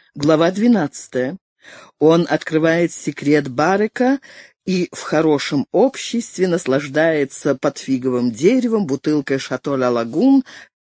Глава 12. Он открывает секрет Барека и в хорошем обществе наслаждается под фиговым деревом бутылкой «Шато Ла Лагун»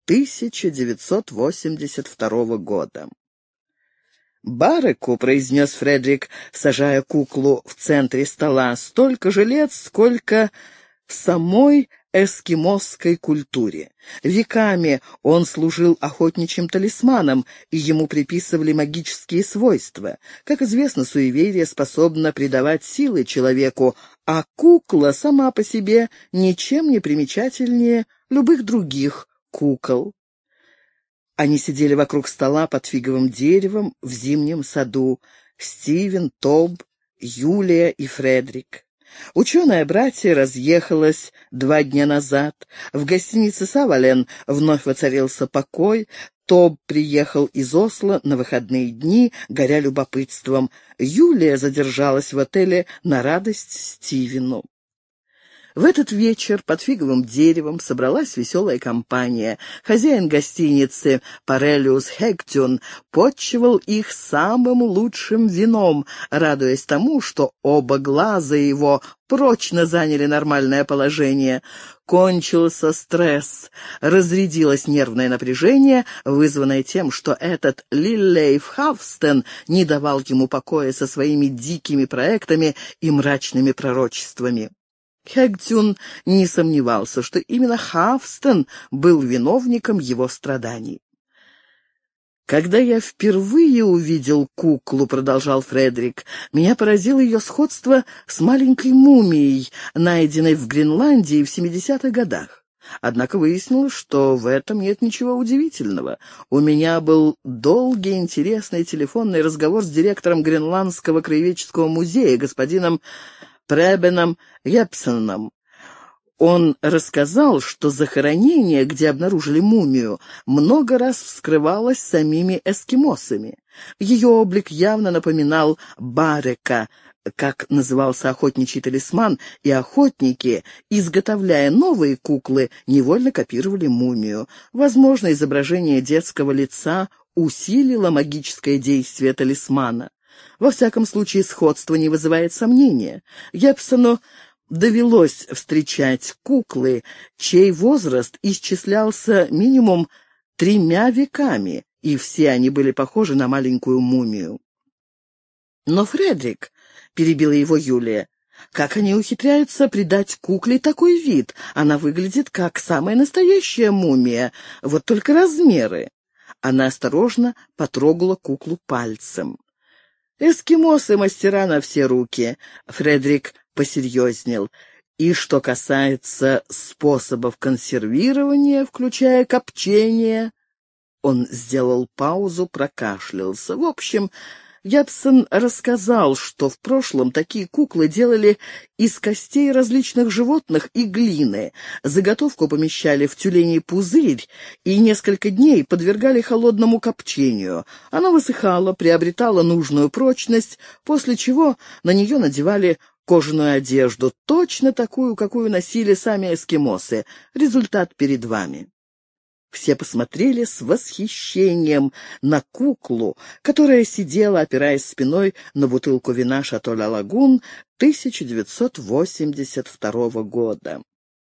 1982 года. «Бареку», — произнес Фредерик, сажая куклу в центре стола, — «столько же лет, сколько в самой эскимосской культуре. Веками он служил охотничьим талисманом, и ему приписывали магические свойства. Как известно, суеверие способно придавать силы человеку, а кукла сама по себе ничем не примечательнее любых других кукол». Они сидели вокруг стола под фиговым деревом в зимнем саду. Стивен, Тоб, Юлия и Фредерик. Ученое братья разъехалось 2 дня назад. В гостинице «Савален» вновь воцарился покой. Тоб приехал из Осло на выходные дни, горя любопытством. Юлия задержалась в отеле на радость Стивену. В этот вечер под фиговым деревом собралась веселая компания. Хозяин гостиницы Парелиус Хэгтюн подчивал их самым лучшим вином, радуясь тому, что оба глаза его прочно заняли нормальное положение. Кончился стресс, разрядилось нервное напряжение, вызванное тем, что этот Лиллейф Хавстен не давал ему покоя со своими дикими проектами и мрачными пророчествами. Хэгтюн не сомневался, что именно Хавстен был виновником его страданий. «Когда я впервые увидел куклу, — продолжал Фредерик, — меня поразило ее сходство с маленькой мумией, найденной в Гренландии в 70-х годах. Однако выяснилось, что в этом нет ничего удивительного. У меня был долгий интересный телефонный разговор с директором Гренландского краеведческого музея, господином Пребеном Епсоном. Он рассказал, что захоронение, где обнаружили мумию, много раз вскрывалось самими эскимосами. Ее облик явно напоминал Барека, как назывался охотничий талисман, и охотники, изготовляя новые куклы, невольно копировали мумию. Возможно, изображение детского лица усилило магическое действие талисмана. Во всяком случае, сходство не вызывает сомнения. Епсону довелось встречать куклы, чей возраст исчислялся минимум 3 веками, и все они были похожи на маленькую мумию. «Но, Фредерик, — перебила его Юлия, — как они ухитряются придать кукле такой вид? Она выглядит как самая настоящая мумия, вот только размеры». Она осторожно потрогала куклу пальцем. «Эскимосы — мастера на все руки», — Фредерик посерьезнел. «И что касается способов консервирования, включая копчение...» Он сделал паузу, прокашлялся. «В общем, Епсон рассказал, что в прошлом такие куклы делали из костей различных животных и глины. Заготовку помещали в тюленей пузырь и несколько дней подвергали холодному копчению. Она высыхала, приобретала нужную прочность, после чего на нее надевали кожаную одежду, точно такую, какую носили сами эскимосы. Результат перед вами». Все посмотрели с восхищением на куклу, которая сидела, опираясь спиной на бутылку вина «Шато Ла Лагун» 1982 года.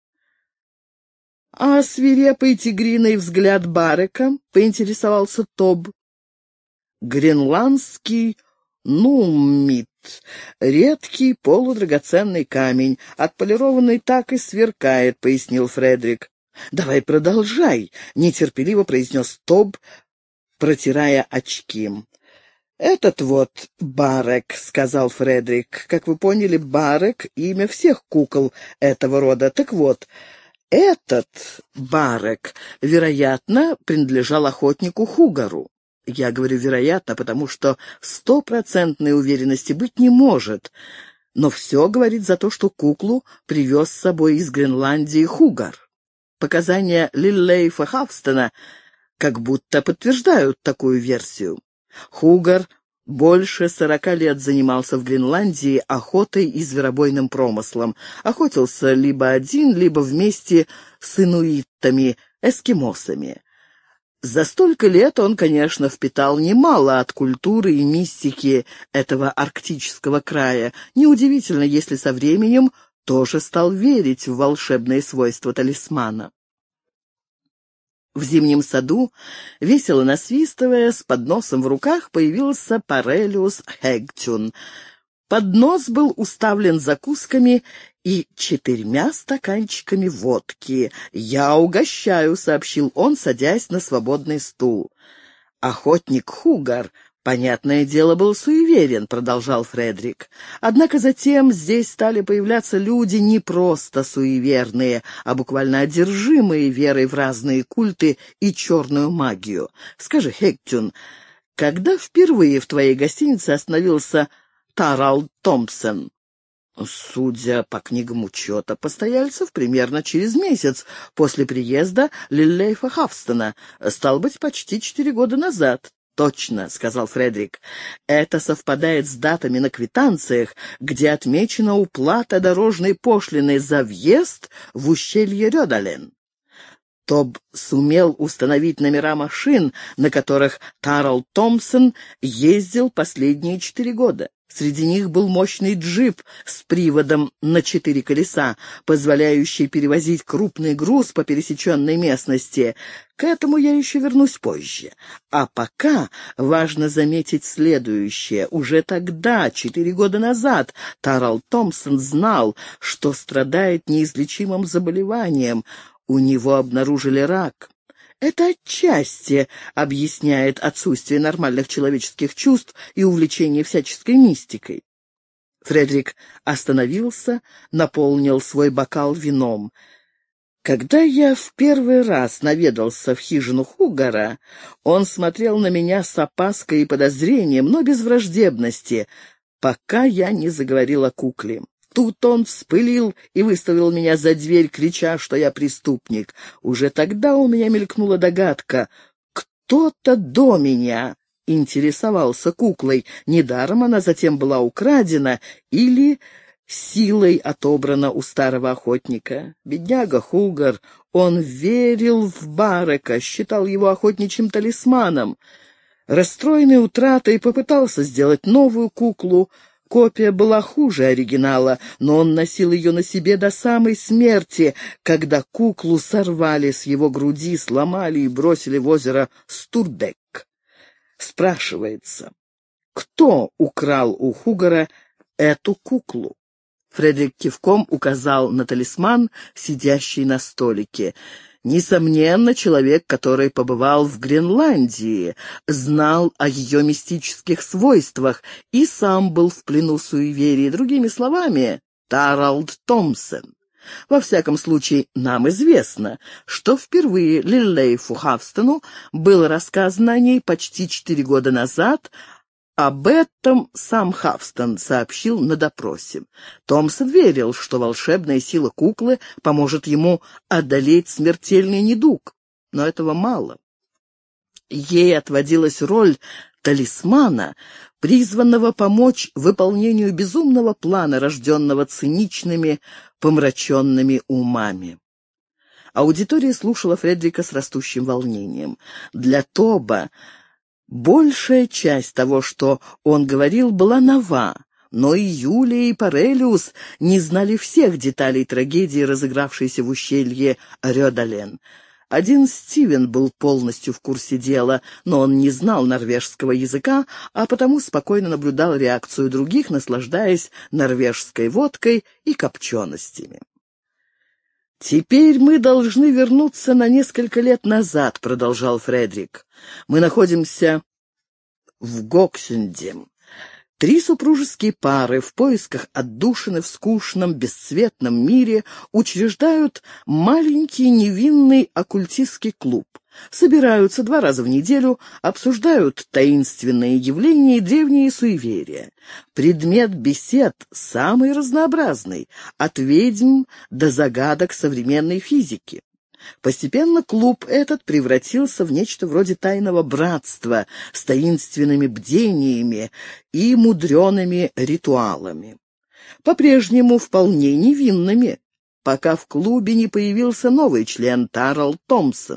«А свирепый тигриный взгляд Барека?» — поинтересовался Тоб. «Гренландский нуммит, редкий полудрагоценный камень, отполированный так и сверкает», — пояснил Фредерик. «Давай продолжай», — нетерпеливо произнес Тоб, протирая очки. «Этот вот Барек», — сказал Фредерик. «Как вы поняли, Барек — имя всех кукол этого рода. Так вот, этот Барек, вероятно, принадлежал охотнику Хугару. Я говорю «вероятно», потому что 100% уверенности быть не может. Но все говорит за то, что куклу привез с собой из Гренландии Хугар. Показания Лиллейфа Хавстена как будто подтверждают такую версию. Хугар больше 40 лет занимался в Гренландии охотой и зверобойным промыслом. Охотился либо один, либо вместе с инуитами, эскимосами. За столько лет он, конечно, впитал немало от культуры и мистики этого арктического края. Неудивительно, если со временем тоже стал верить в волшебные свойства талисмана. В зимнем саду, весело насвистывая, с подносом в руках, появился Парелиус Хэгтюн. Поднос был уставлен закусками и 4 стаканчиками водки. «Я угощаю», — сообщил он, садясь на свободный стул. «Охотник Хугар, понятное дело, был суеверен», — продолжал Фредерик. «Однако затем здесь стали появляться люди не просто суеверные, а буквально одержимые верой в разные культы и черную магию. Скажи, Хэгтюн, когда впервые в твоей гостинице остановился Тарал Томпсон?» «Судя по книгам учета постояльцев, примерно через месяц после приезда Лиллейфа Хавстона, стало быть, почти 4 года назад». «Точно», — сказал Фредерик. «Это совпадает с датами на квитанциях, где отмечена уплата дорожной пошлины за въезд в ущелье Рёдален». Тоб сумел установить номера машин, на которых Тарал Томпсон ездил последние 4 года. Среди них был мощный джип с приводом на 4 колеса, позволяющий перевозить крупный груз по пересеченной местности. К этому я еще вернусь позже. А пока важно заметить следующее. Уже тогда, 4 года назад, Тарал Томпсон знал, что страдает неизлечимым заболеванием. У него обнаружили рак. Это отчасти объясняет отсутствие нормальных человеческих чувств и увлечение всяческой мистикой. Фредерик остановился, наполнил свой бокал вином. Когда я в первый раз наведался в хижину Хугара, он смотрел на меня с опаской и подозрением, но без враждебности, пока я не заговорил о кукле. Тут он вспылил и выставил меня за дверь, крича, что я преступник. Уже тогда у меня мелькнула догадка. Кто-то до меня интересовался куклой. Недаром она затем была украдена или силой отобрана у старого охотника. Бедняга Хугар, он верил в Барека, считал его охотничьим талисманом. Расстроенный утратой, попытался сделать новую куклу. Копия была хуже оригинала, но он носил ее на себе до самой смерти, когда куклу сорвали с его груди, сломали и бросили в озеро Стурбек. Спрашивается, кто украл у Хугара эту куклу? Фредерик кивком указал на талисман, сидящий на столике. Несомненно, человек, который побывал в Гренландии, знал о ее мистических свойствах и сам был в плену суеверий. Другими словами, Таралд Томпсон. Во всяком случае, нам известно, что впервые Лиллейфу Хавстону было рассказано о ней почти 4 года назад. Об этом сам Хавстон сообщил на допросе. Томпсон верил, что волшебная сила куклы поможет ему одолеть смертельный недуг, но этого мало. Ей отводилась роль талисмана, призванного помочь выполнению безумного плана, рожденного циничными, помраченными умами. Аудитория слушала Фредерика с растущим волнением. Для Тоба большая часть того, что он говорил, была нова, но и Юлия, и Парелиус не знали всех деталей трагедии, разыгравшейся в ущелье Рёдален. Один Стивен был полностью в курсе дела, но он не знал норвежского языка, а потому спокойно наблюдал реакцию других, наслаждаясь норвежской водкой и копченостями. «Теперь мы должны вернуться на несколько лет назад», — продолжал Фредерик. «Мы находимся в Гоксюнде. 3 супружеские пары в поисках отдушины в скучном, бесцветном мире учреждают маленький невинный оккультистский клуб. Собираются 2 раза в неделю, обсуждают таинственные явления и древние суеверия. Предмет бесед самый разнообразный, от ведьм до загадок современной физики. Постепенно клуб этот превратился в нечто вроде тайного братства с таинственными бдениями и мудреными ритуалами. По-прежнему вполне невинными, пока в клубе не появился новый член Тарал Томпсон.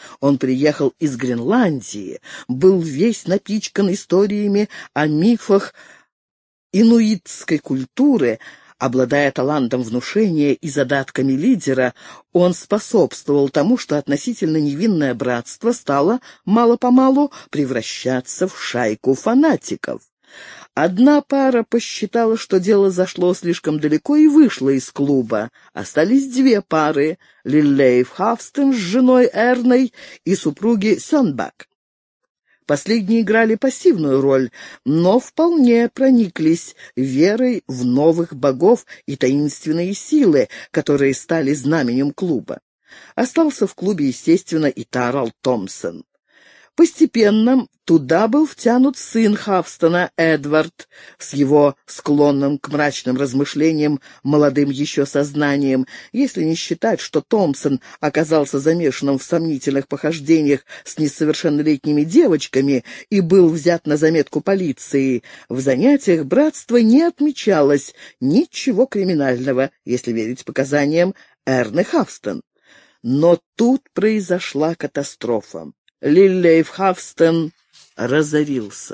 Он приехал из Гренландии, был весь напичкан историями о мифах инуитской культуры. Обладая талантом внушения и задатками лидера, он способствовал тому, что относительно невинное братство стало мало-помалу превращаться в шайку фанатиков. Одна пара посчитала, что дело зашло слишком далеко, и вышла из клуба. Остались две пары — Лиллейф Хавстен с женой Эрной и супруги Сёнбак. Последние играли пассивную роль, но вполне прониклись верой в новых богов и таинственные силы, которые стали знаменем клуба. Остался в клубе, естественно, и Тарал Томпсон. Постепенно туда был втянут сын Хавстона, Эдвард, с его склонным к мрачным размышлениям молодым еще сознанием, если не считать, что Томпсон оказался замешанным в сомнительных похождениях с несовершеннолетними девочками и был взят на заметку полиции. В занятиях братства не отмечалось ничего криминального, если верить показаниям Эрны Хавстон. Но тут произошла катастрофа. Лиллейф Хавстен разорился.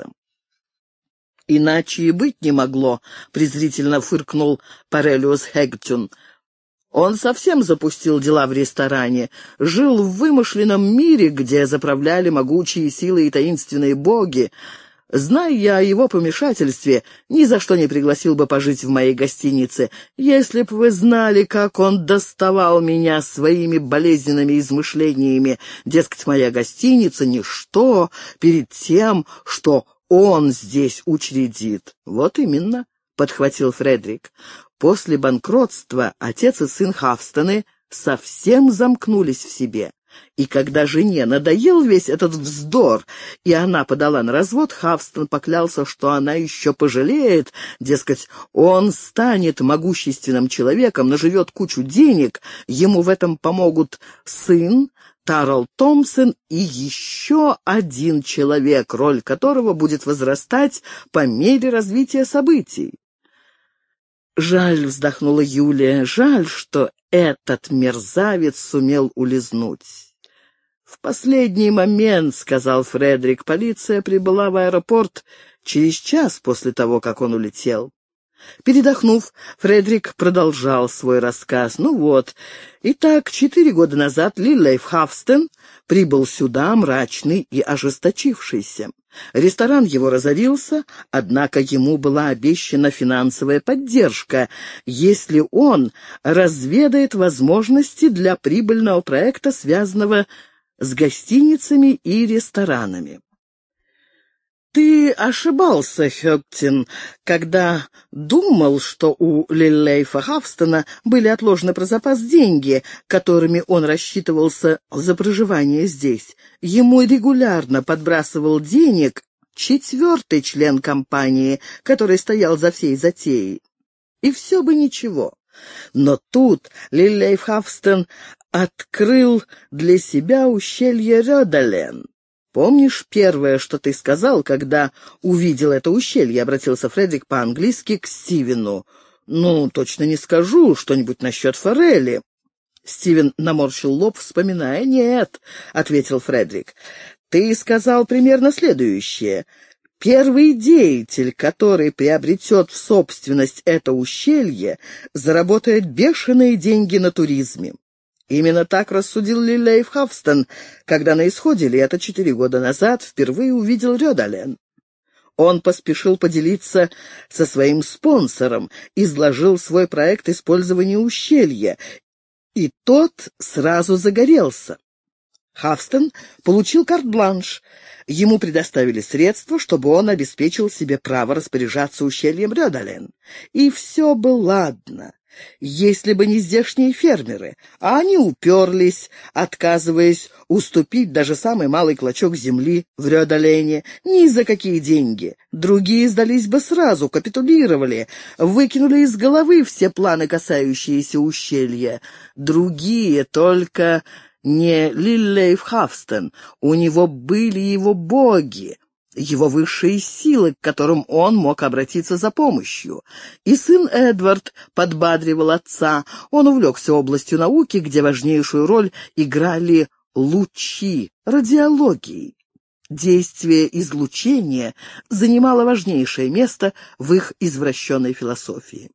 «Иначе и быть не могло», — презрительно фыркнул Парелиус Хэгтюн. «Он совсем запустил дела в ресторане, жил в вымышленном мире, где заправляли могучие силы и таинственные боги. Зная я о его помешательстве, ни за что не пригласил бы пожить в моей гостинице. Если б вы знали, как он доставал меня своими болезненными измышлениями, дескать, моя гостиница — ничто перед тем, что он здесь учредит». «Вот именно», — подхватил Фредерик. «После банкротства отец и сын Хавстоны совсем замкнулись в себе. И когда жене надоел весь этот вздор, и она подала на развод, Хавстон поклялся, что она еще пожалеет, дескать, он станет могущественным человеком, наживет кучу денег, ему в этом помогут сын, Тарал Томпсон и еще один человек, роль которого будет возрастать по мере развития событий». «Жаль», — вздохнула Юлия, — «жаль, что этот мерзавец сумел улизнуть». «В последний момент», — сказал Фредерик, — «полиция прибыла в аэропорт через час после того, как он улетел». Передохнув, Фредерик продолжал свой рассказ. «Ну вот, итак, 4 года назад Лиллейф Хавстен прибыл сюда, мрачный и ожесточившийся. Ресторан его разорился, однако ему была обещана финансовая поддержка, если он разведает возможности для прибыльного проекта, связанного с гостиницами и ресторанами». «Ты ошибался, Хёгтин, когда думал, что у Лиллейфа Хавстона были отложены про запас деньги, которыми он рассчитывался за проживание здесь. Ему регулярно подбрасывал денег 4-й член компании, который стоял за всей затеей. И все бы ничего. Но тут Лиллейф Хавстон открыл для себя ущелье Рёдален. «Помнишь первое, что ты сказал, когда увидел это ущелье?» — обратился Фредерик по-английски к Стивену. «Ну, точно не скажу. Что-нибудь насчет форели». Стивен наморщил лоб, вспоминая. «Нет», — ответил Фредерик, — «ты сказал примерно следующее. Первый деятель, который приобретет в собственность это ущелье, заработает бешеные деньги на туризме». Именно так рассудил Лиллейф Хавстон, когда на исходе лета 4 года назад впервые увидел Рёдален. Он поспешил поделиться со своим спонсором, изложил свой проект использования ущелья, и тот сразу загорелся. Хавстон получил карт-бланш. Ему предоставили средства, чтобы он обеспечил себе право распоряжаться ущельем Рёдален. И все бы ладно, если бы не здешние фермеры, а они уперлись, отказываясь уступить даже самый малый клочок земли в Рёдалене, ни за какие деньги. Другие сдались бы сразу, капитулировали, выкинули из головы все планы, касающиеся ущелья. Другие только не Лиллейф Хавстен, у него были его боги, его высшие силы, к которым он мог обратиться за помощью. И сын Эдвард подбадривал отца. Он увлекся областью науки, где важнейшую роль играли лучи, радиологией. Действие излучения занимало важнейшее место в их извращенной философии.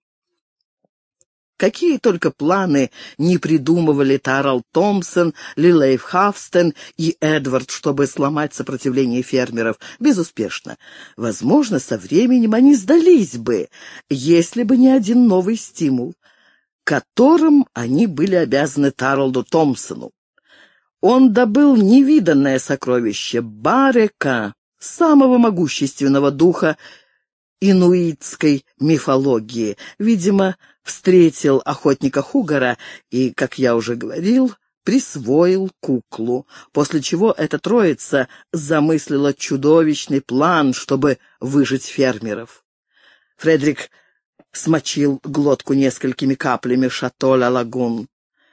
Какие только планы не придумывали Тарал Томпсон, Лилейф Хавстен и Эдвард, чтобы сломать сопротивление фермеров, безуспешно. Возможно, со временем они сдались бы, если бы не один новый стимул, которым они были обязаны Таралду Томпсону. Он добыл невиданное сокровище — Барека, самого могущественного духа инуитской мифологии. Видимо, встретил охотника Хугара и, как я уже говорил, присвоил куклу, после чего эта троица замыслила чудовищный план, чтобы выжить фермеров. Фредерик смочил глотку несколькими каплями Шато Ла Лагун.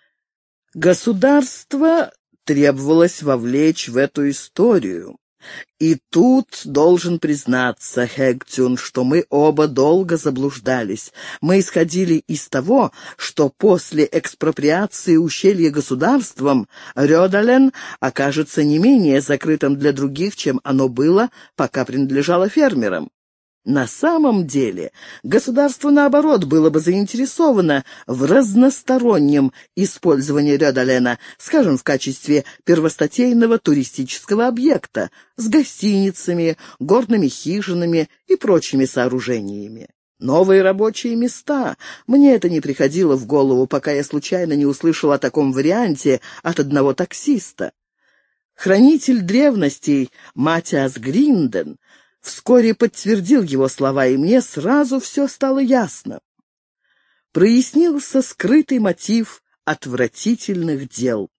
Государство требовалось вовлечь в эту историю. И тут должен признаться, Хэгтюн, что мы оба долго заблуждались. Мы исходили из того, что после экспроприации ущелья государством Рёдален окажется не менее закрытым для других, чем оно было, пока принадлежало фермерам. На самом деле государство, наоборот, было бы заинтересовано в разностороннем использовании Рёдалена, скажем, в качестве первостатейного туристического объекта, с гостиницами, горными хижинами и прочими сооружениями. Новые рабочие места. Мне это не приходило в голову, пока я случайно не услышал о таком варианте от одного таксиста. Хранитель древностей Матиас Гринден вскоре подтвердил его слова, и мне сразу все стало ясно. Прояснился скрытый мотив отвратительных дел.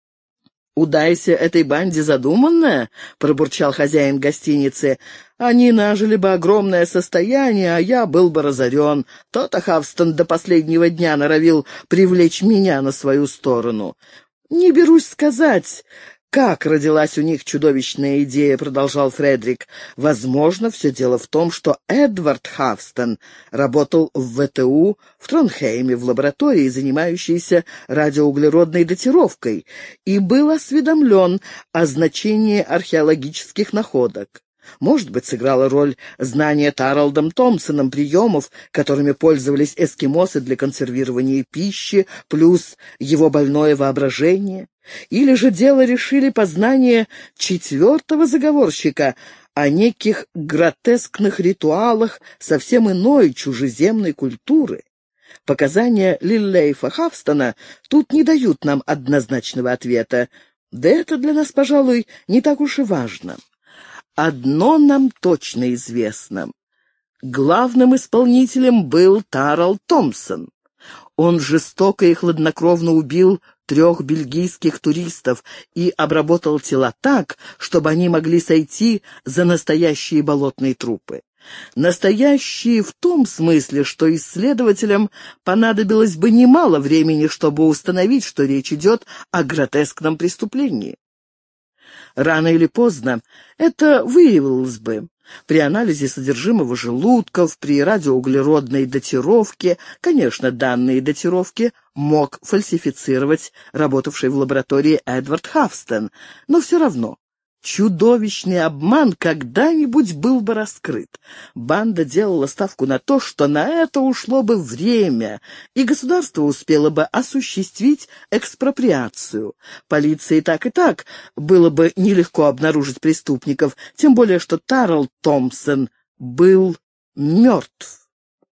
«Удайся этой банде задуманное», — пробурчал хозяин гостиницы, — «они нажили бы огромное состояние, а я был бы разорен. То-то Хавстон до последнего дня норовил привлечь меня на свою сторону. Не берусь сказать, как родилась у них чудовищная идея», — продолжал Фредерик. «Возможно, все дело в том, что Эдвард Хавстон работал в ВТУ в Тронхейме в лаборатории, занимающейся радиоуглеродной датировкой, и был осведомлен о значении археологических находок. Может быть, сыграла роль знание Таралдом Томпсоном приемов, которыми пользовались эскимосы для консервирования пищи, плюс его больное воображение. Или же дело решили познание четвертого заговорщика о неких гротескных ритуалах совсем иной чужеземной культуры. Показания Лиллейфа Хавстона тут не дают нам однозначного ответа. Да это для нас, пожалуй, не так уж и важно. Одно нам точно известно. Главным исполнителем был Тарал Томпсон. Он жестоко и хладнокровно убил 3 бельгийских туристов и обработал тела так, чтобы они могли сойти за настоящие болотные трупы. Настоящие в том смысле, что исследователям понадобилось бы немало времени, чтобы установить, что речь идет о гротескном преступлении. Рано или поздно это выявилось бы. При анализе содержимого желудков, при радиоуглеродной датировке. Конечно, данные датировки мог фальсифицировать работавший в лаборатории Эдвард Хавстон, но все равно чудовищный обман когда-нибудь был бы раскрыт. Банда делала ставку на то, что на это ушло бы время, и государство успело бы осуществить экспроприацию. Полиции так и так было бы нелегко обнаружить преступников, тем более что Тарал Томпсон был мертв.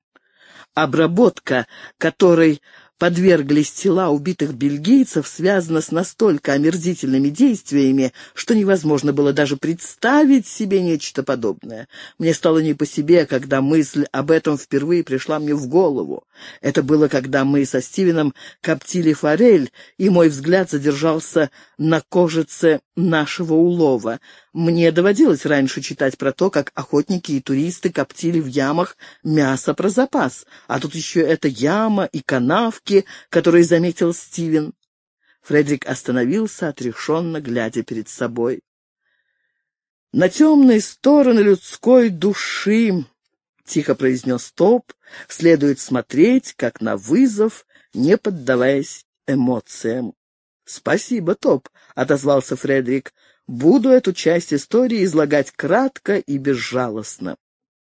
Обработка, которой подверглись тела убитых бельгийцев, связана с настолько омерзительными действиями, что невозможно было даже представить себе нечто подобное. Мне стало не по себе, когда мысль об этом впервые пришла мне в голову. Это было, когда мы со Стивеном коптили форель, и мой взгляд задержался на кожице нашего улова. Мне доводилось раньше читать про то, как охотники и туристы коптили в ямах мясо про запас, а тут еще эта яма и канавки, которые заметил Стивен. Фредерик остановился, отрешенно глядя перед собой. «На темные стороны людской души, — тихо произнес Топ, — следует смотреть, как на вызов, не поддаваясь эмоциям». «Спасибо, Топ», — отозвался Фредерик. «Буду эту часть истории излагать кратко и безжалостно».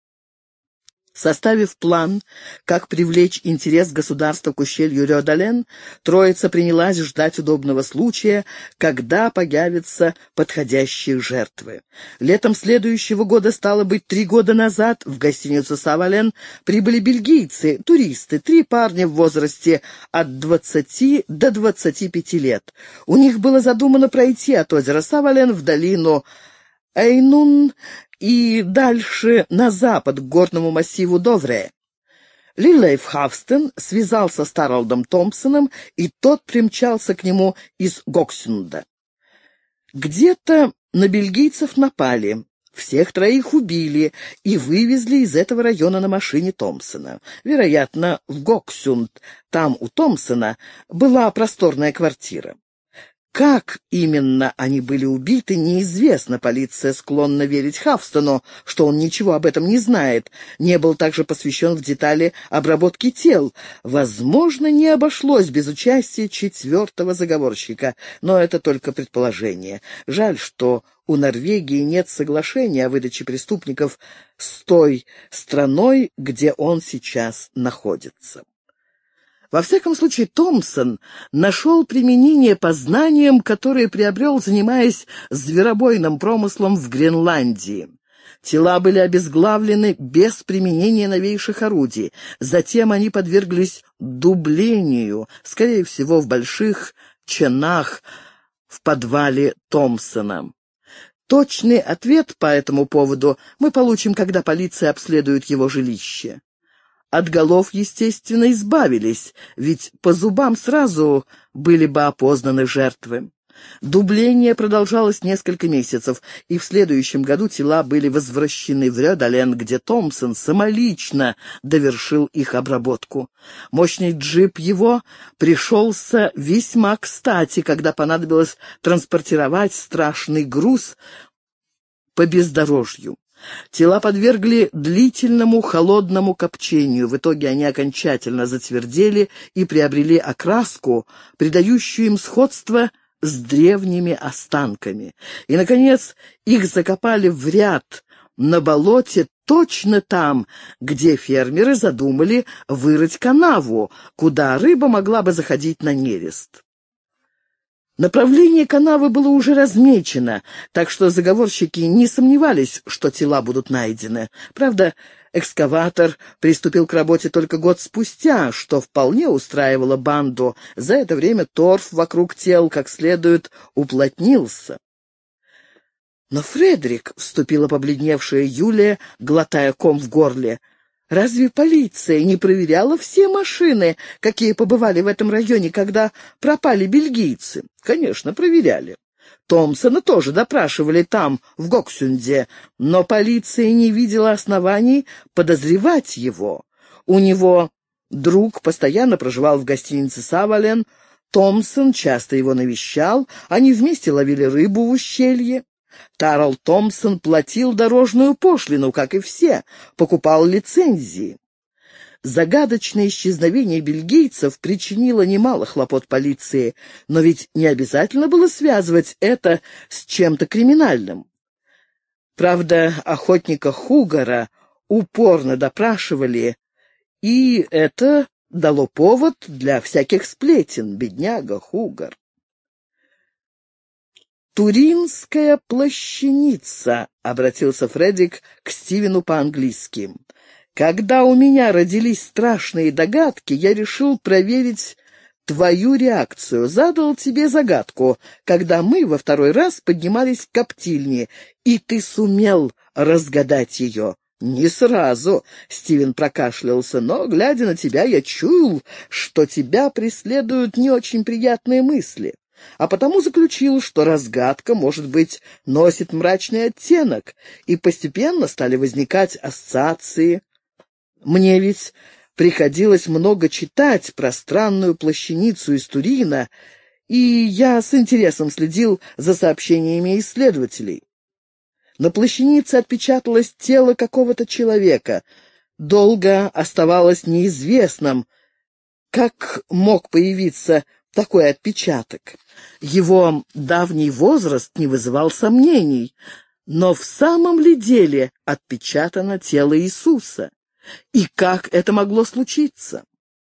Составив план, как привлечь интерес государства к ущелью Рёдален, троица принялась ждать удобного случая, когда появятся подходящие жертвы. Летом следующего года, стало быть, 3 года назад, в гостиницу «Савален» прибыли бельгийцы, туристы, 3 парня в возрасте от 20 до 25 лет. У них было задумано пройти от озера Савален в долину Эйнун и дальше на запад к горному массиву Довре. Лилейф Хавстен связался с Таролдом Томпсоном, и тот примчался к нему из Гоксюнда. Где-то на бельгийцев напали. Всех 3 убили и вывезли из этого района на машине Томпсона. Вероятно, в Гоксюнд. Там у Томпсона была просторная квартира. Как именно они были убиты, неизвестно. Полиция склонна верить Хавстону, что он ничего об этом не знает. Не был также посвящен в детали обработки тел. Возможно, не обошлось без участия 4-го заговорщика, но это только предположение. Жаль, что у Норвегии нет соглашения о выдаче преступников с той страной, где он сейчас находится. Во всяком случае, Томпсон нашел применение познаниям, которые приобрел, занимаясь зверобойным промыслом в Гренландии. Тела были обезглавлены без применения новейших орудий. Затем они подверглись дублению, скорее всего, в больших чанах в подвале Томпсона. Точный ответ по этому поводу мы получим, когда полиция обследует его жилище. От голов, естественно, избавились, ведь по зубам сразу были бы опознаны жертвы. Дубление продолжалось несколько месяцев, и в следующем году тела были возвращены в Рёдален, где Томпсон самолично довершил их обработку. Мощный джип его пришелся весьма кстати, когда понадобилось транспортировать страшный груз по бездорожью. Тела подвергли длительному холодному копчению. В итоге они окончательно затвердели и приобрели окраску, придающую им сходство с древними останками. И, наконец, их закопали в ряд на болоте, точно там, где фермеры задумали вырыть канаву, куда рыба могла бы заходить на нерест. Направление канавы было уже размечено, так что заговорщики не сомневались, что тела будут найдены. Правда, экскаватор приступил к работе только год спустя, что вполне устраивало банду. За это время торф вокруг тел как следует уплотнился. «Но, Фредерик», — вступила побледневшая Юлия, глотая ком в горле, — «разве полиция не проверяла все машины, какие побывали в этом районе, когда пропали бельгийцы?» «Конечно, проверяли. Томпсона тоже допрашивали там, в Гоксюнде, но полиция не видела оснований подозревать его. У него друг постоянно проживал в гостинице «Савален», Томпсон часто его навещал, они вместе ловили рыбу в ущелье. Тарол Томпсон платил дорожную пошлину, как и все, покупал лицензии. Загадочное исчезновение бельгийцев причинило немало хлопот полиции, но ведь не обязательно было связывать это с чем-то криминальным. Правда, охотника Хугара упорно допрашивали, и это дало повод для всяких сплетен, бедняга Хугар. «Туринская плащаница», — обратился Фредерик к Стивену по-английски. «Когда у меня родились страшные догадки, я решил проверить твою реакцию. Задал тебе загадку, когда мы во 2-й раз поднимались к коптильне, и ты сумел разгадать ее». «Не сразу», — Стивен прокашлялся, — «но, глядя на тебя, я чуял, что тебя преследуют не очень приятные мысли. А потому заключил, что разгадка, может быть, носит мрачный оттенок, и постепенно стали возникать ассоциации. Мне ведь приходилось много читать про странную плащаницу из Турина, и я с интересом следил за сообщениями исследователей. На плащанице отпечаталось тело какого-то человека. Долго оставалось неизвестным, как мог появиться такой отпечаток. Его давний возраст не вызывал сомнений. Но в самом ли деле отпечатано тело Иисуса? И как это могло случиться?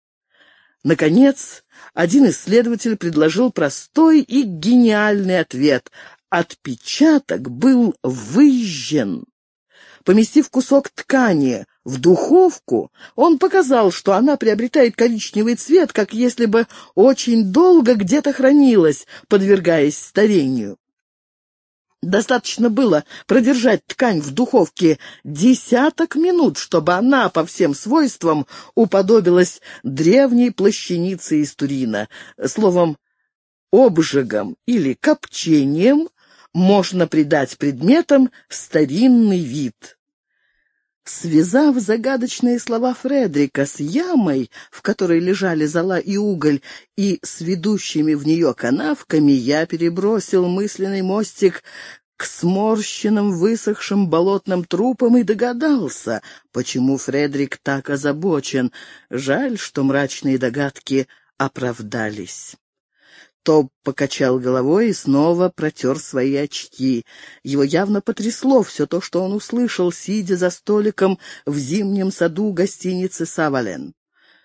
Наконец, один исследователь предложил простой и гениальный ответ. Отпечаток был выжжен. Поместив кусок ткани в духовку, он показал, что она приобретает коричневый цвет, как если бы очень долго где-то хранилась, подвергаясь старению. Достаточно было продержать ткань в духовке десяток минут, чтобы она по всем свойствам уподобилась древней плащанице из Турина. Словом, обжигом или копчением можно придать предметам старинный вид. Связав загадочные слова Фредрика с ямой, в которой лежали зола и уголь, и с ведущими в нее канавками, я перебросил мысленный мостик к сморщенным, высохшим болотным трупам и догадался, почему Фредрик так озабочен. Жаль, что мрачные догадки оправдались. Тоб покачал головой и снова протер свои очки. Его явно потрясло все то, что он услышал, сидя за столиком в зимнем саду гостиницы «Савален».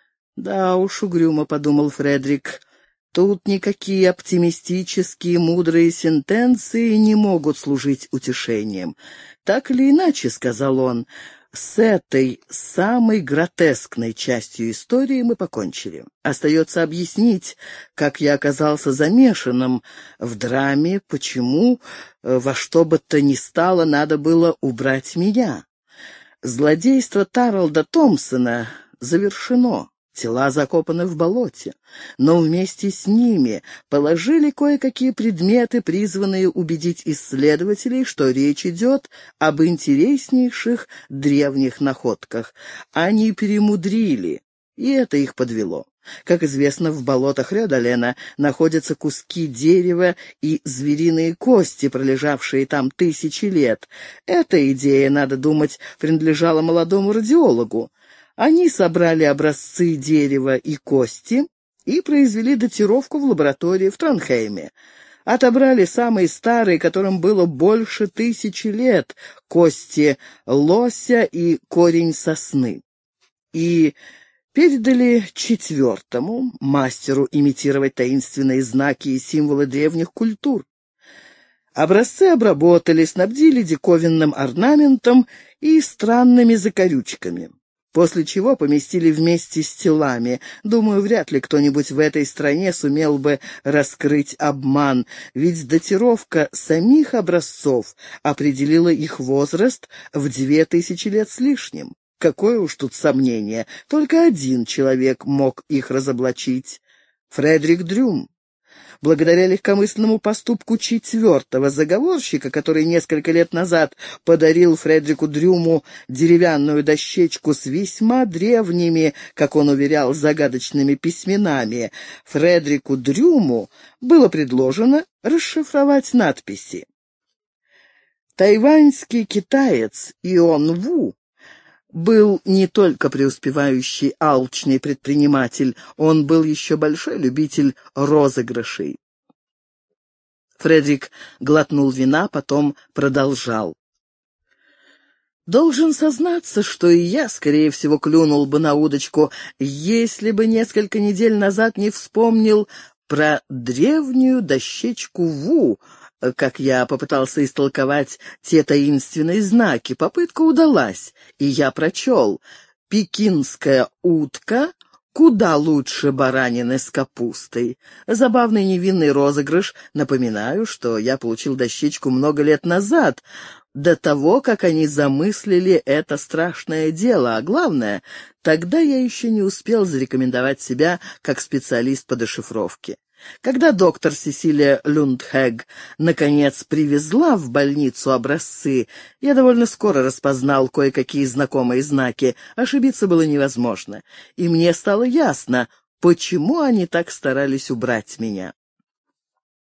«Да уж, угрюмо», — подумал Фредрик, — «тут никакие оптимистические мудрые сентенции не могут служить утешением. Так или иначе», — сказал он, — «с этой самой гротескной частью истории мы покончили. Остается объяснить, как я оказался замешанным в драме, почему во что бы то ни стало надо было убрать меня. Злодейство Таролда Томпсона завершено. Тела закопаны в болоте, но вместе с ними положили кое-какие предметы, призванные убедить исследователей, что речь идет об интереснейших древних находках. Они перемудрили, и это их подвело. Как известно, в болотах Рёдолена находятся куски дерева и звериные кости, пролежавшие там тысячи лет. Эта идея, надо думать, принадлежала молодому радиологу. Они собрали образцы дерева и кости и произвели датировку в лаборатории в Тронхейме. Отобрали самые старые, которым было больше 1000 лет, кости лося и корень сосны. И передали 4-му, мастеру имитировать таинственные знаки и символы древних культур. Образцы обработали, снабдили диковинным орнаментом и странными закорючками. После чего поместили вместе с телами. Думаю, вряд ли кто-нибудь в этой стране сумел бы раскрыть обман, ведь датировка самих образцов определила их возраст в 2000 лет с лишним. Какое уж тут сомнение, только один человек мог их разоблачить — Фредерик Дрюм. Благодаря легкомысленному поступку 4-го заговорщика, который несколько лет назад подарил Фредерику Дрюму деревянную дощечку с весьма древними, как он уверял, загадочными письменами, Фредерику Дрюму было предложено расшифровать надписи. Тайваньский китаец Ион Ву был не только преуспевающий алчный предприниматель, он был еще большой любитель розыгрышей. Фредерик глотнул вина, потом продолжал. «Должен сознаться, что и я, скорее всего, клюнул бы на удочку, если бы несколько недель назад не вспомнил про древнюю дощечку Ву, как я попытался истолковать те таинственные знаки. Попытка удалась, и я прочел: «Пекинская утка куда лучше баранины с капустой». Забавный невинный розыгрыш. Напоминаю, что я получил дощечку много лет назад, до того, как они замыслили это страшное дело, а главное, тогда я еще не успел зарекомендовать себя как специалист по дешифровке. Когда доктор Сесилия Люндхэг наконец привезла в больницу образцы, я довольно скоро распознал кое-какие знакомые знаки. Ошибиться было невозможно, и мне стало ясно, почему они так старались убрать меня.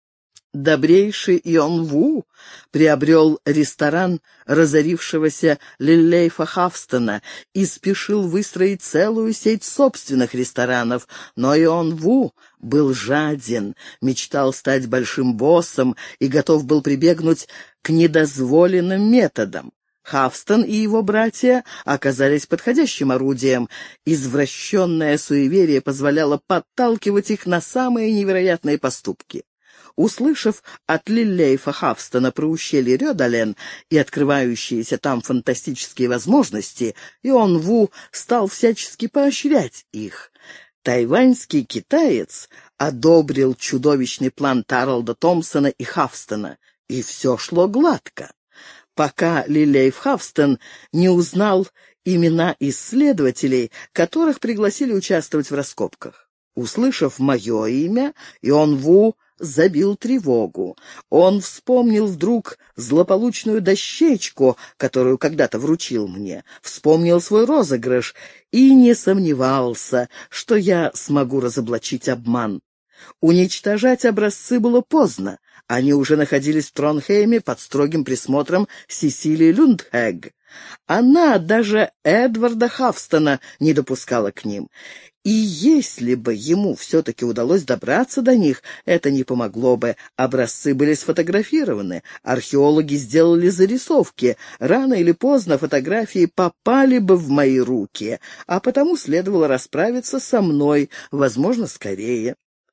Добрейший Ион Ву приобрел ресторан разорившегося Лиллейфа Хавстона и спешил выстроить целую сеть собственных ресторанов, но Ион Ву был жаден, мечтал стать большим боссом и готов был прибегнуть к недозволенным методам. Хавстон и его братья оказались подходящим орудием. Извращенное суеверие позволяло подталкивать их на самые невероятные поступки. Услышав от Лиллейфа Хавстона про ущелье Рёдален и открывающиеся там фантастические возможности, Ион Ву стал всячески поощрять их. Тайваньский китаец одобрил чудовищный план Тарлда Томпсона и Хавстона, и все шло гладко, пока Лиллейф Хавстон не узнал имена исследователей, которых пригласили участвовать в раскопках. Услышав мое имя, Ион Ву забил тревогу. Он вспомнил вдруг злополучную дощечку, которую когда-то вручил мне, вспомнил свой розыгрыш и не сомневался, что я смогу разоблачить обман. Уничтожать образцы было поздно. Они уже находились в Тронхейме под строгим присмотром Сесилии Люндхэг. Она даже Эдварда Хавстона не допускала к ним. И если бы ему все-таки удалось добраться до них, это не помогло бы. Образцы были сфотографированы, археологи сделали зарисовки. Рано или поздно фотографии попали бы в мои руки, а потому следовало расправиться со мной, возможно, скорее.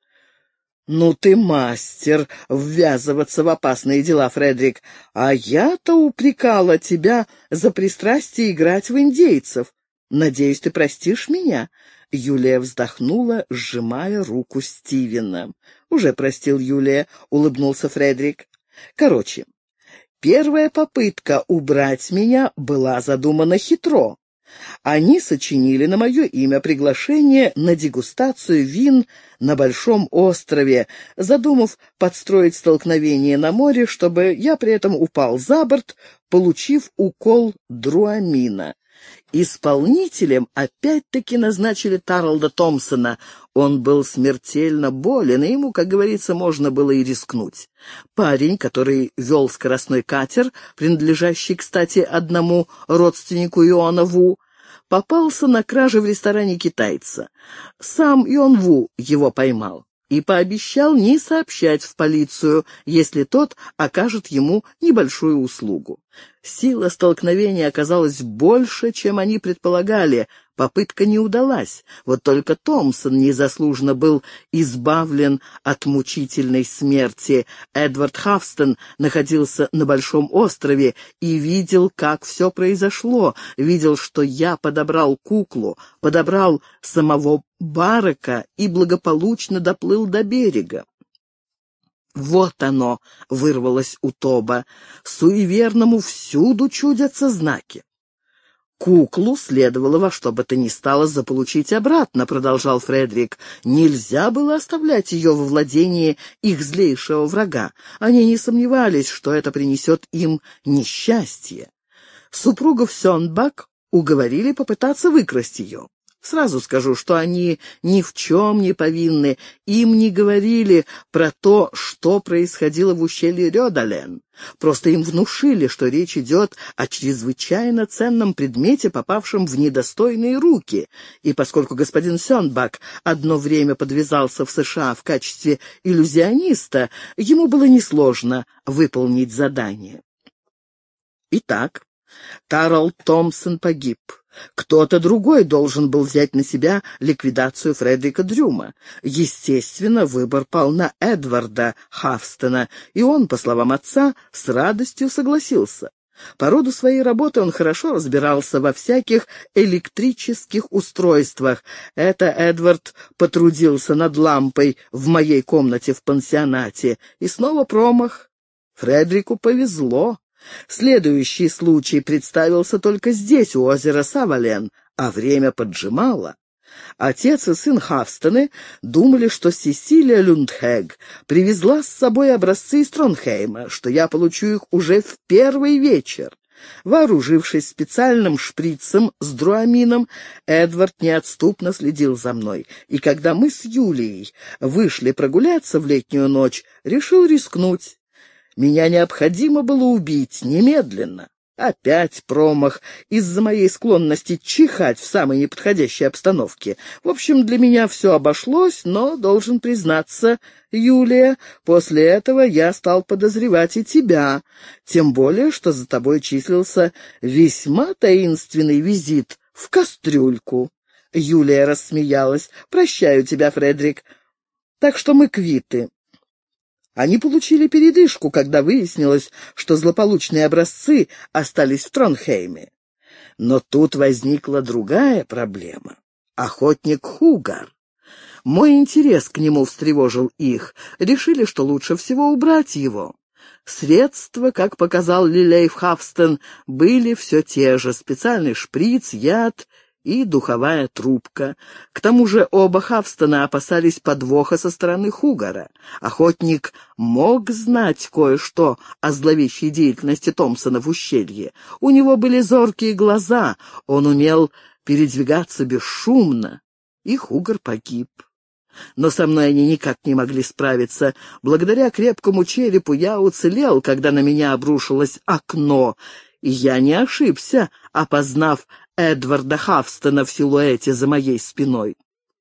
«Ну ты мастер ввязываться в опасные дела, Фредерик, а я-то упрекала тебя за пристрастие играть в индейцев. Надеюсь, ты простишь меня?» Юлия вздохнула, сжимая руку Стивена. «Уже простил, Юлия», — улыбнулся Фредерик. «Короче, первая попытка убрать меня была задумана хитро. Они сочинили на мое имя приглашение на дегустацию вин на Большом острове, задумав подстроить столкновение на море, чтобы я при этом упал за борт, получив укол друамина. Исполнителем опять-таки назначили Тарлда Томпсона. Он был смертельно болен, и ему, как говорится, можно было и рискнуть. Парень, который вел скоростной катер, принадлежащий, кстати, одному родственнику Иона Ву, попался на краже в ресторане китайца. Сам Ион Ву его поймал и пообещал не сообщать в полицию, если тот окажет ему небольшую услугу. Сила столкновения оказалась больше, чем они предполагали. Попытка не удалась. Вот только Томпсон незаслуженно был избавлен от мучительной смерти. Эдвард Хавстон находился на Большом острове и видел, как все произошло. Видел, что я подобрал куклу, подобрал самого Барака и благополучно доплыл до берега. «Вот оно!» — вырвалось у Тоба. «Суеверному всюду чудятся знаки». «Куклу следовало во что бы то ни стало заполучить обратно», — продолжал Фредерик. «Нельзя было оставлять ее во владении их злейшего врага. Они не сомневались, что это принесет им несчастье. Супругов Сёнбак уговорили попытаться выкрасть ее. Сразу скажу, что они ни в чем не повинны. Им не говорили про то, что происходило в ущелье Рёдален. Просто им внушили, что речь идет о чрезвычайно ценном предмете, попавшем в недостойные руки. И поскольку господин Сёнбак одно время подвязался в США в качестве иллюзиониста, ему было несложно выполнить задание. Итак, Тарлд Томпсон погиб. Кто-то другой должен был взять на себя ликвидацию Фредерика Дрюма. Естественно, выбор пал на Эдварда Хавстона, и он, по словам отца, с радостью согласился. По роду своей работы он хорошо разбирался во всяких электрических устройствах. Это Эдвард потрудился над лампой в моей комнате в пансионате. И снова промах. Фредерику повезло. Следующий случай представился только здесь, у озера Савален, а время поджимало. Отец и сын Хавстоны думали, что Сесилия Люндхэг привезла с собой образцы из Тронхейма, что я получу их уже в первый вечер. Вооружившись специальным шприцем с друамином, Эдвард неотступно следил за мной, и когда мы с Юлией вышли прогуляться в летнюю ночь, решил рискнуть. Меня необходимо было убить немедленно. Опять промах из-за моей склонности чихать в самой неподходящей обстановке. В общем, для меня все обошлось, но, должен признаться, Юлия, после этого я стал подозревать и тебя, тем более, что за тобой числился весьма таинственный визит в кастрюльку. Юлия рассмеялась. «Прощаю тебя, Фредерик. Так что мы квиты». Они получили передышку, когда выяснилось, что злополучные образцы остались в Тронхейме. Но тут возникла другая проблема. Охотник Хугар. Мой интерес к нему встревожил их. Решили, что лучше всего убрать его. Средства, как показал Лилейф Хавстон, были все те же: специальный шприц, яд и духовая трубка. К тому же оба Хавстона опасались подвоха со стороны Хугара. Охотник мог знать кое-что о зловещей деятельности Томпсона в ущелье. У него были зоркие глаза, он умел передвигаться бесшумно, и Хугар погиб. Но со мной они никак не могли справиться. Благодаря крепкому черепу я уцелел, когда на меня обрушилось окно, и я не ошибся, опознав Эдварда Хавстона в силуэте за моей спиной.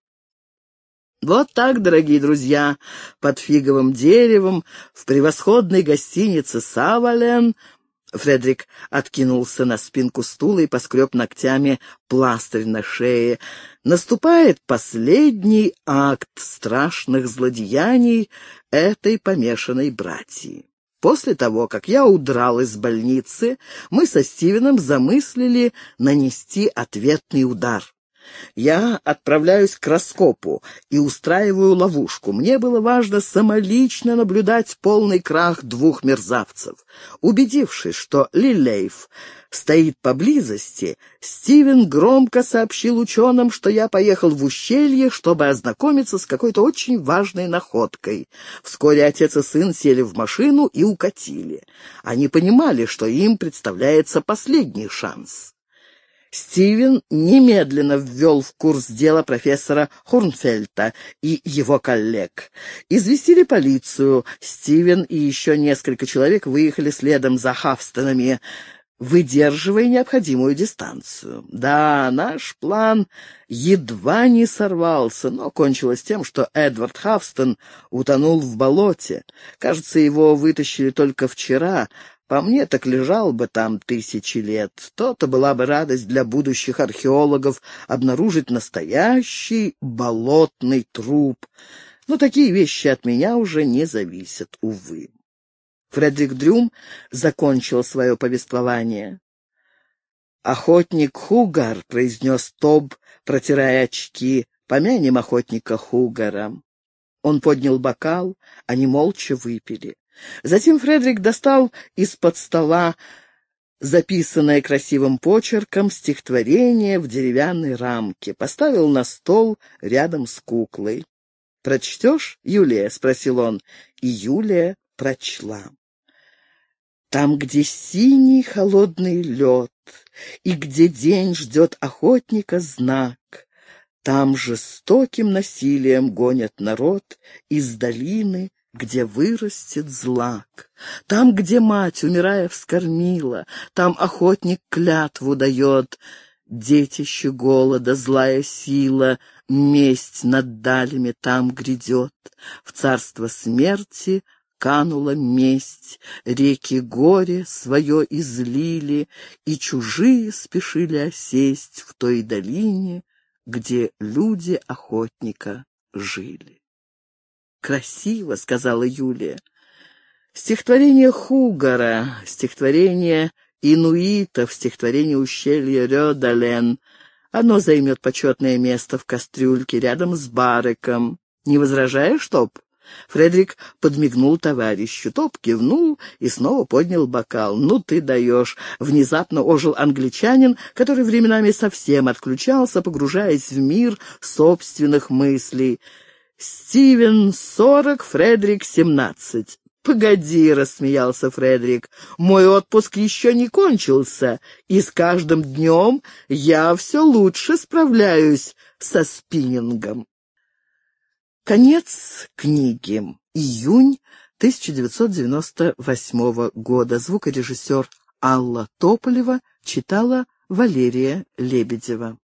Вот так, дорогие друзья, под фиговым деревом, в превосходной гостинице «Савален», Фредерик откинулся на спинку стула и поскреб ногтями пластырь на шее, наступает последний акт страшных злодеяний этой помешанной братьи. После того, как я удрал из больницы, мы со Стивеном замыслили нанести ответный удар. Я отправляюсь к раскопу и устраиваю ловушку. Мне было важно самолично наблюдать полный крах двух мерзавцев. Убедившись, что Лилейф стоит поблизости, Стивен громко сообщил ученым, что я поехал в ущелье, чтобы ознакомиться с какой-то очень важной находкой. Вскоре отец и сын сели в машину и укатили. Они понимали, что им представляется последний шанс. Стивен немедленно ввел в курс дела профессора Хорнфельта и его коллег. Известили полицию. Стивен и еще несколько человек выехали следом за Хавстонами, выдерживая необходимую дистанцию. Да, наш план едва не сорвался, но кончилось тем, что Эдвард Хавстон утонул в болоте. Кажется, его вытащили только вчера. По мне, так лежал бы там 1000 лет. То-то была бы радость для будущих археологов обнаружить настоящий болотный труп. Но такие вещи от меня уже не зависят, увы. Фредерик Дрюм закончил свое повествование. «Охотник Хугар», — произнес Тоб, протирая очки, — «помянем охотника Хугара». Он поднял бокал, они молча выпили. Затем Фредерик достал из-под стола записанное красивым почерком стихотворение в деревянной рамке, поставил на стол рядом с куклой. «Прочтешь, Юлия?» — спросил он, и Юлия прочла. «Там, где синий холодный лед, и где день ждет охотника знак, там жестоким насилием гонят народ из долины, где вырастет злак. Там, где мать, умирая, вскормила, там охотник клятву дает. Детище голода, злая сила, месть над далями там грядет. В царство смерти канула месть, реки горе свое излили, и чужие спешили осесть в той долине, где люди охотника жили. «Красиво», — сказала Юлия. «Стихотворение Хугара, стихотворение инуитов, стихотворение ущелья Рёдален. Оно займет почетное место в кастрюльке рядом с Бареком. Не возражаешь, Топ?» Фредерик подмигнул товарищу. Топ кивнул и снова поднял бокал. «Ну ты даешь!» Внезапно ожил англичанин, который временами совсем отключался, погружаясь в мир собственных мыслей. «Стивен 40, Фредерик 17. «Погоди», — рассмеялся Фредерик, — «мой отпуск еще не кончился, и с каждым днем я все лучше справляюсь со спиннингом». Конец книги. Июнь 1998 года. Звукорежиссер Алла Тополева читала Валерия Лебедева.